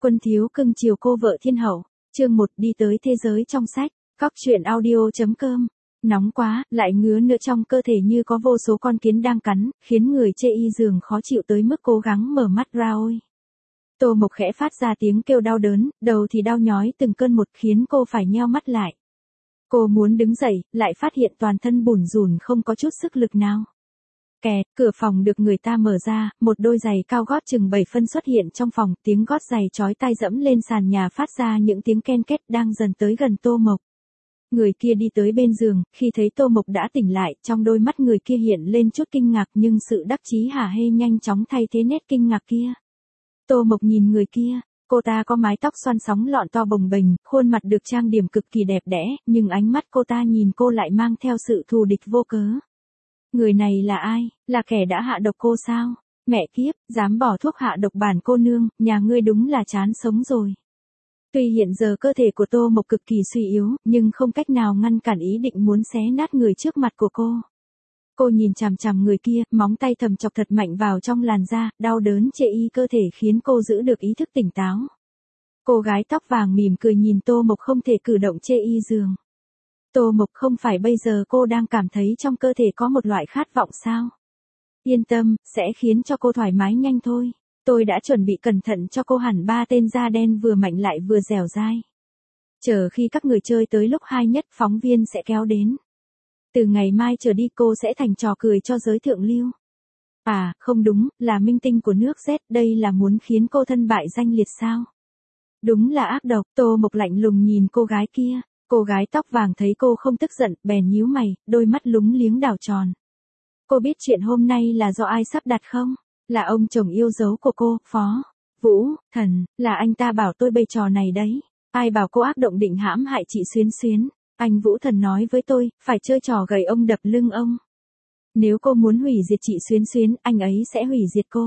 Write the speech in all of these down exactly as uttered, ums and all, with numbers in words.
Quân thiếu cưng chiều cô vợ thiên hậu, chương một đi tới thế giới trong sách, cóc truyện audio.com. Nóng quá, lại ngứa nữa trong cơ thể như có vô số con kiến đang cắn, khiến người chê y giường khó chịu tới mức cố gắng mở mắt ra ôi. Tô Mộc khẽ phát ra tiếng kêu đau đớn, đầu thì đau nhói từng cơn một khiến cô phải nheo mắt lại. Cô muốn đứng dậy, lại phát hiện toàn thân bủn rủn không có chút sức lực nào. Kè, cửa phòng được người ta mở ra, một đôi giày cao gót chừng bảy phân xuất hiện trong phòng, tiếng gót giày chói tai dẫm lên sàn nhà phát ra những tiếng ken két đang dần tới gần Tô Mộc. Người kia đi tới bên giường, khi thấy Tô Mộc đã tỉnh lại, trong đôi mắt người kia hiện lên chút kinh ngạc nhưng sự đắc chí hả hê nhanh chóng thay thế nét kinh ngạc kia. Tô Mộc nhìn người kia, cô ta có mái tóc xoăn sóng lọn to bồng bềnh, khuôn mặt được trang điểm cực kỳ đẹp đẽ, nhưng ánh mắt cô ta nhìn cô lại mang theo sự thù địch vô cớ. Người này là ai, là kẻ đã hạ độc cô sao? Mẹ kiếp, dám bỏ thuốc hạ độc bản cô nương, nhà ngươi đúng là chán sống rồi. Tuy hiện giờ cơ thể của Tô Mộc cực kỳ suy yếu, nhưng không cách nào ngăn cản ý định muốn xé nát người trước mặt của cô. Cô nhìn chằm chằm người kia, móng tay thầm chọc thật mạnh vào trong làn da, đau đớn chê y cơ thể khiến cô giữ được ý thức tỉnh táo. Cô gái tóc vàng mỉm cười nhìn Tô Mộc không thể cử động chê y giường. Tô Mộc không phải bây giờ cô đang cảm thấy trong cơ thể có một loại khát vọng sao? Yên tâm, sẽ khiến cho cô thoải mái nhanh thôi. Tôi đã chuẩn bị cẩn thận cho cô hẳn ba tên da đen vừa mạnh lại vừa dẻo dai. Chờ khi các người chơi tới lúc hai nhất phóng viên sẽ kéo đến. Từ ngày mai trở đi cô sẽ thành trò cười cho giới thượng lưu. À, không đúng, là minh tinh của nước Z, đây là muốn khiến cô thân bại danh liệt sao? Đúng là ác độc, Tô Mộc lạnh lùng nhìn cô gái kia. Cô gái tóc vàng thấy cô không tức giận, bèn nhíu mày, đôi mắt lúng liếng đảo tròn. Cô biết chuyện hôm nay là do ai sắp đặt không? Là ông chồng yêu dấu của cô, Phó Vũ Thần, là anh ta bảo tôi bày trò này đấy. Ai bảo cô ác động định hãm hại chị Xuyến Xuyến? Anh Vũ Thần nói với tôi, phải chơi trò gầy ông đập lưng ông. Nếu cô muốn hủy diệt chị Xuyến Xuyến, anh ấy sẽ hủy diệt cô.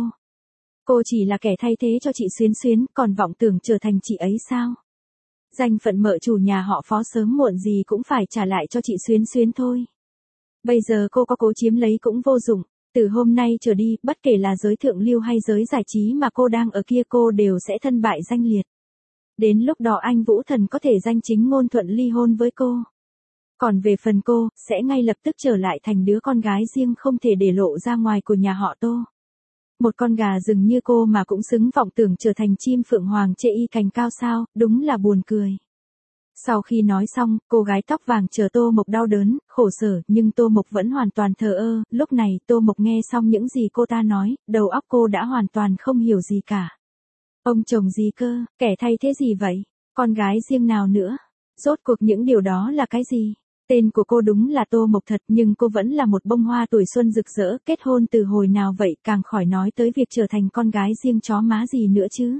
Cô chỉ là kẻ thay thế cho chị Xuyến Xuyến, còn vọng tưởng trở thành chị ấy sao? Danh phận mợ chủ nhà họ Phó sớm muộn gì cũng phải trả lại cho chị Xuyến Xuyến thôi. Bây giờ cô có cố chiếm lấy cũng vô dụng, từ hôm nay trở đi, bất kể là giới thượng lưu hay giới giải trí mà cô đang ở kia cô đều sẽ thân bại danh liệt. Đến lúc đó anh Vũ Thần có thể danh chính ngôn thuận ly hôn với cô. Còn về phần cô, sẽ ngay lập tức trở lại thành đứa con gái riêng không thể để lộ ra ngoài của nhà họ Tô. Một con gà rừng như cô mà cũng xứng vọng tưởng trở thành chim phượng hoàng chê y cành cao sao, đúng là buồn cười. Sau khi nói xong, cô gái tóc vàng chờ Tô Mộc đau đớn, khổ sở, nhưng Tô Mộc vẫn hoàn toàn thờ ơ, lúc này Tô Mộc nghe xong những gì cô ta nói, đầu óc cô đã hoàn toàn không hiểu gì cả. Ông chồng gì cơ, kẻ thay thế gì vậy, con gái riêng nào nữa, rốt cuộc những điều đó là cái gì? Tên của cô đúng là Tô Mộc thật nhưng cô vẫn là một bông hoa tuổi xuân rực rỡ, kết hôn từ hồi nào vậy càng khỏi nói tới việc trở thành con gái riêng chó má gì nữa chứ.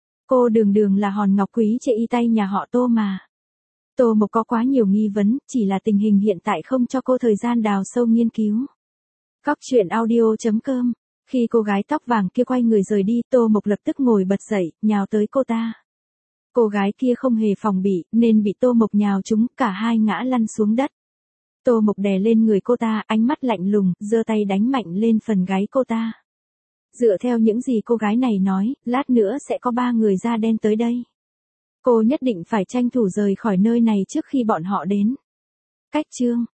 Cô đường đường là hòn ngọc quý chê y tay nhà họ Tô mà. Tô Mộc có quá nhiều nghi vấn, chỉ là tình hình hiện tại không cho cô thời gian đào sâu nghiên cứu. Cóc truyện audio.com. Khi cô gái tóc vàng kia quay người rời đi, Tô Mộc lập tức ngồi bật dậy, nhào tới cô ta. Cô gái kia không hề phòng bị, nên bị Tô Mộc nhào trúng, cả hai ngã lăn xuống đất. Tô Mộc đè lên người cô ta, ánh mắt lạnh lùng, giơ tay đánh mạnh lên phần gáy cô ta. Dựa theo những gì cô gái này nói, lát nữa sẽ có ba người da đen tới đây. Cô nhất định phải tranh thủ rời khỏi nơi này trước khi bọn họ đến. Cách chương